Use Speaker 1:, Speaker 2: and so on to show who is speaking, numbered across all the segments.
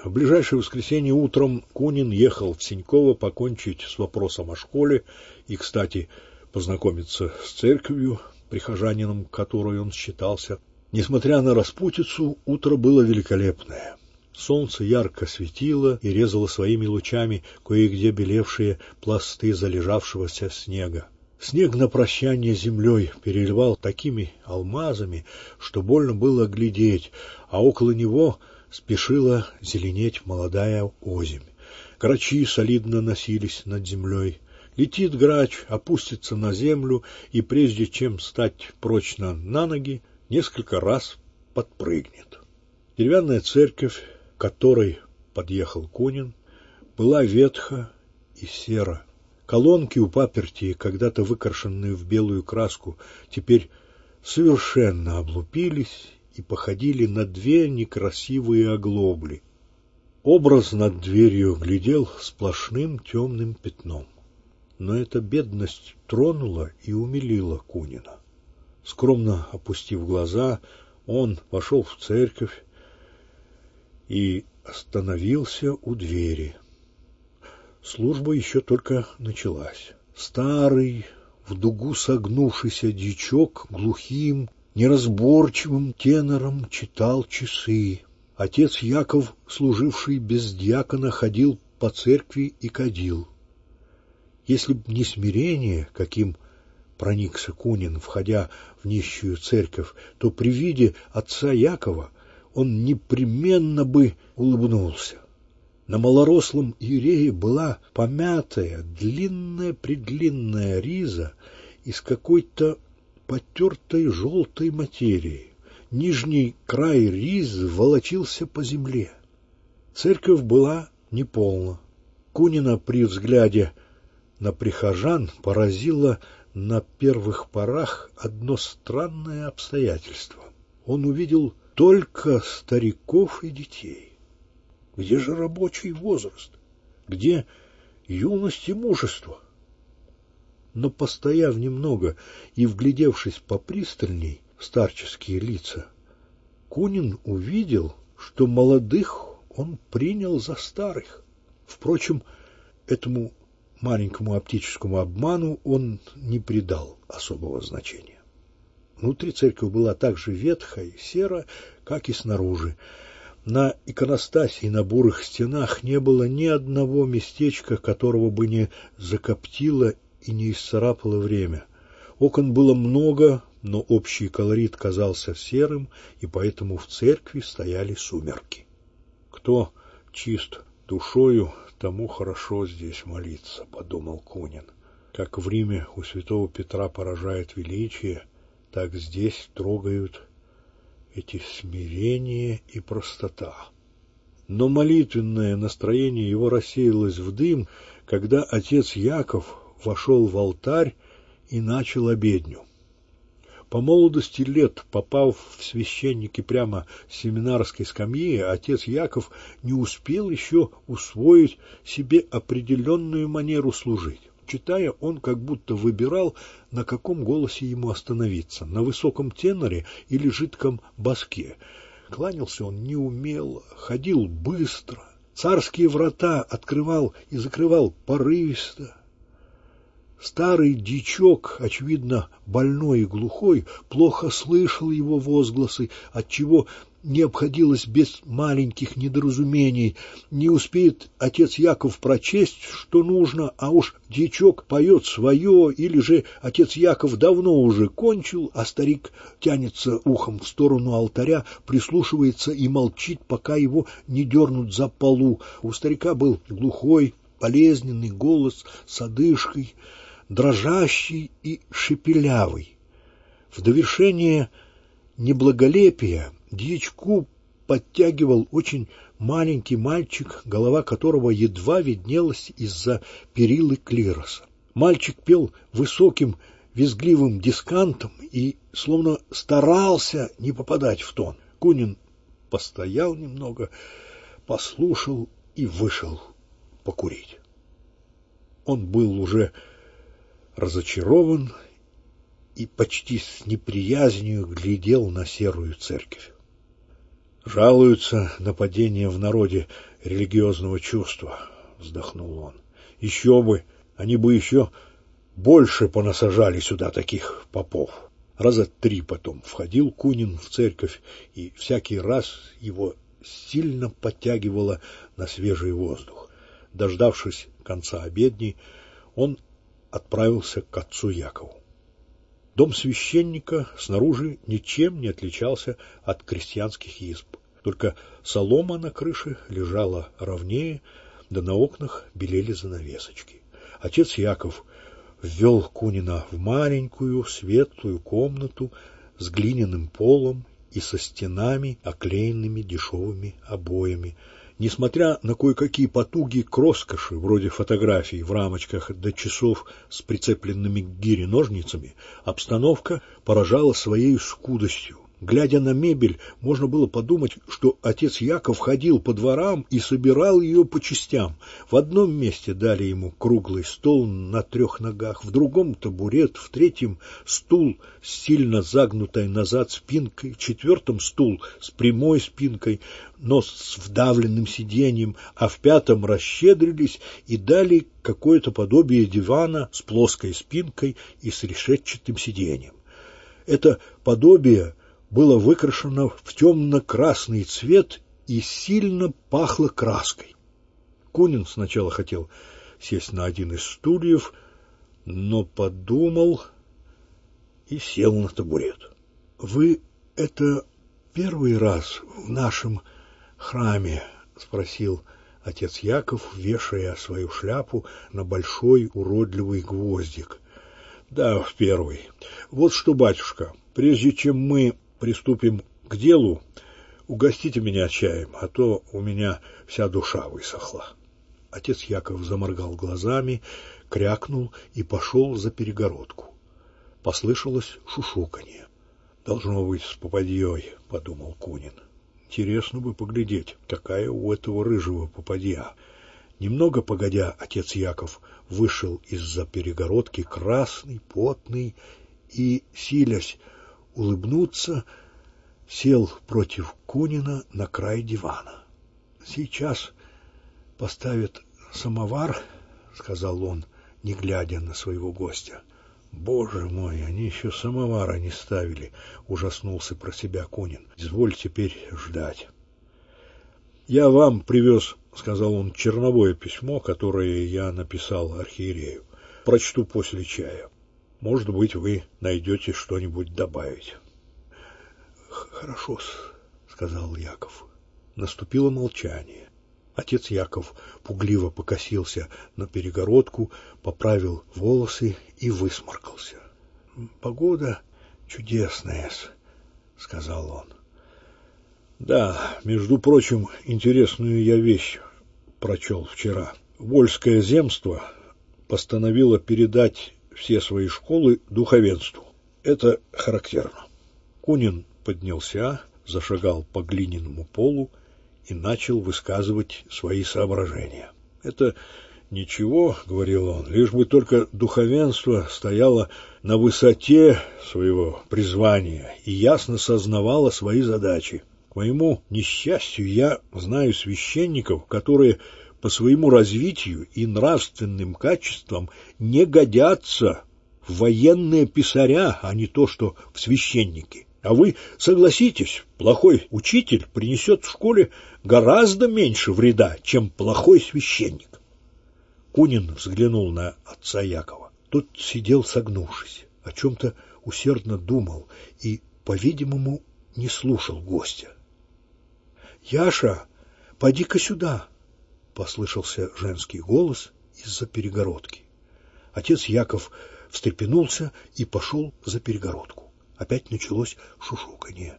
Speaker 1: В ближайшее воскресенье утром Кунин ехал в Сеньково покончить с вопросом о школе и, кстати, познакомиться с церковью, прихожанином которой он считался. Несмотря на распутицу, утро было великолепное. Солнце ярко светило и резало своими лучами кое-где белевшие пласты залежавшегося снега. Снег на прощание с землей переливал такими алмазами, что больно было глядеть, а около него спешила зеленеть молодая озимь. Грачи солидно носились над землей. Летит грач, опустится на землю и, прежде чем стать прочно на ноги, несколько раз подпрыгнет. Деревянная церковь, к которой подъехал Кунин, была ветха и сера. Колонки у паперти, когда-то выкрашенные в белую краску, теперь совершенно облупились и походили на две некрасивые оглобли. Образ над дверью глядел сплошным темным пятном. Но эта бедность тронула и умилила Кунина. Скромно опустив глаза, он вошел в церковь и остановился у двери. Служба еще только началась. Старый, в дугу согнувшийся дьячок глухим, неразборчивым тенором читал часы. Отец Яков, служивший без дьякона, ходил по церкви и кадил. Если б не смирение, каким проникся Кунин, входя в нищую церковь, то при виде отца Якова он непременно бы улыбнулся. На малорослом иерее была помятая, длинная-предлинная риза из какой-то потертой желтой материи. Нижний край ризы волочился по земле. Церковь была неполна. Кунина при взгляде на прихожан поразило на первых порах одно странное обстоятельство. Он увидел только стариков и детей. Где же рабочий возраст? Где юность и мужество? Но, постояв немного и вглядевшись попристальней в старческие лица, Кунин увидел, что молодых он принял за старых. Впрочем, этому маленькому оптическому обману он не придал особого значения. Внутри церковь была так же ветха и сера, как и снаружи. На иконостасе и на бурых стенах не было ни одного местечка, которого бы не закоптило и не исцарапало время. Окон было много, но общий колорит казался серым, и поэтому в церкви стояли сумерки. Кто чист душою, тому хорошо здесь молиться, подумал Кунин. Как в Риме у святого Петра поражает величие, так здесь трогают эти смирение и простота. Но молитвенное настроение его рассеялось в дым, когда отец Яков вошел в алтарь и начал обедню. По молодости лет, попав в священники прямо с семинарской скамьи, отец Яков не успел еще усвоить себе определенную манеру служить. Читая, он как будто выбирал, на каком голосе ему остановиться, на высоком теноре или жидком баске. Кланялся он неумело, ходил быстро, царские врата открывал и закрывал порывисто. Старый дьячок, очевидно больной и глухой, плохо слышал его возгласы, отчего не обходилось без маленьких недоразумений. Не успеет отец Яков прочесть, что нужно, а уж дьячок поет свое, или же отец Яков давно уже кончил, а старик тянется ухом в сторону алтаря, прислушивается и молчит, пока его не дернут за полу. У старика был глухой, болезненный голос с одышкой, дрожащий и шепелявый. В довершение неблаголепия дьячку подтягивал очень маленький мальчик, голова которого едва виднелась из-за перилы клироса. Мальчик пел высоким визгливым дискантом и словно старался не попадать в тон. Кунин постоял немного, послушал и вышел покурить. Он был уже разочарован и почти с неприязнью глядел на серую церковь. Жалуются на падение в народе религиозного чувства, вздохнул он. Еще бы, они бы еще больше понасажали сюда таких попов. Раза 3 потом входил Кунин в церковь, и всякий раз его сильно подтягивало на свежий воздух. Дождавшись конца обедни, он отправился к отцу Якову. Дом священника снаружи ничем не отличался от крестьянских изб. Только солома на крыше лежала ровнее, да на окнах белели занавесочки. Отец Яков ввел Кунина в маленькую светлую комнату с глиняным полом и со стенами, оклеенными дешевыми обоями. Несмотря на кое-какие потуги к роскоши, вроде фотографий в рамочках до часов с прицепленными к гире ножницами, обстановка поражала своей скудостью. Глядя на мебель, можно было подумать, что отец Яков ходил по дворам и собирал ее по частям. В одном месте дали ему круглый стол на 3 ногах, в другом табурет, в третьем стул с сильно загнутой назад спинкой, в 4 стул с прямой спинкой, но с вдавленным сиденьем, а в 5 расщедрились и дали какое-то подобие дивана с плоской спинкой и с решетчатым сиденьем. Это подобие было выкрашено в темно-красный цвет и сильно пахло краской. Кунин сначала хотел сесть на один из стульев, но подумал и сел на табурет. — Вы это первый раз в нашем храме? — спросил отец Яков, вешая свою шляпу на большой уродливый гвоздик. — Да, в первый. Вот что, батюшка, прежде чем мы приступим к делу, угостите меня чаем, а то у меня вся душа высохла. Отец Яков заморгал глазами, крякнул и пошел за перегородку. Послышалось шушуканье. Должно быть с попадьей, подумал Кунин. Интересно бы поглядеть, какая у этого рыжего попадья. Немного погодя, отец Яков вышел из-за перегородки, красный, потный, и, силясь улыбнуться, сел против Кунина на край дивана. — Сейчас поставят самовар, — сказал он, не глядя на своего гостя. — Боже мой, они еще самовара не ставили, — ужаснулся про себя Кунин. — Изволь теперь ждать. — Я вам привез, — сказал он, — черновое письмо, которое я написал архиерею. Прочту после чая. Может быть, вы найдете что-нибудь добавить. — Хорошо-с, — сказал Яков. Наступило молчание. Отец Яков пугливо покосился на перегородку, поправил волосы и высморкался. — Погода чудесная-с, — сказал он. — Да, между прочим, интересную я вещь прочел вчера. Вольское земство постановило передать все свои школы духовенству. Это характерно. Кунин поднялся, зашагал по глиняному полу и начал высказывать свои соображения. Это ничего, говорил он, лишь бы только духовенство стояло на высоте своего призвания и ясно сознавало свои задачи. К моему несчастью, я знаю священников, которые по своему развитию и нравственным качествам не годятся в военные писаря, а не то, что в священники. А вы согласитесь, плохой учитель принесет в школе гораздо меньше вреда, чем плохой священник. Кунин взглянул на отца Якова. Тот сидел согнувшись, о чем-то усердно думал и, по-видимому, не слушал гостя. — Яша, поди-ка сюда! — послышался женский голос из-за перегородки. Отец Яков встрепенулся и пошел за перегородку. Опять началось шушуканье.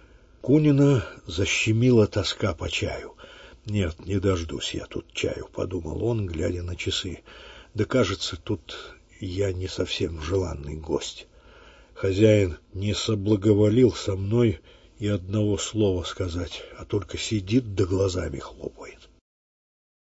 Speaker 1: Кунина защемила тоска по чаю. «Нет, не дождусь я тут чаю», — подумал он, глядя на часы. «Да, кажется, тут я не совсем желанный гость. Хозяин не соблаговолил со мной и одного слова сказать, а только сидит да глазами хлопает.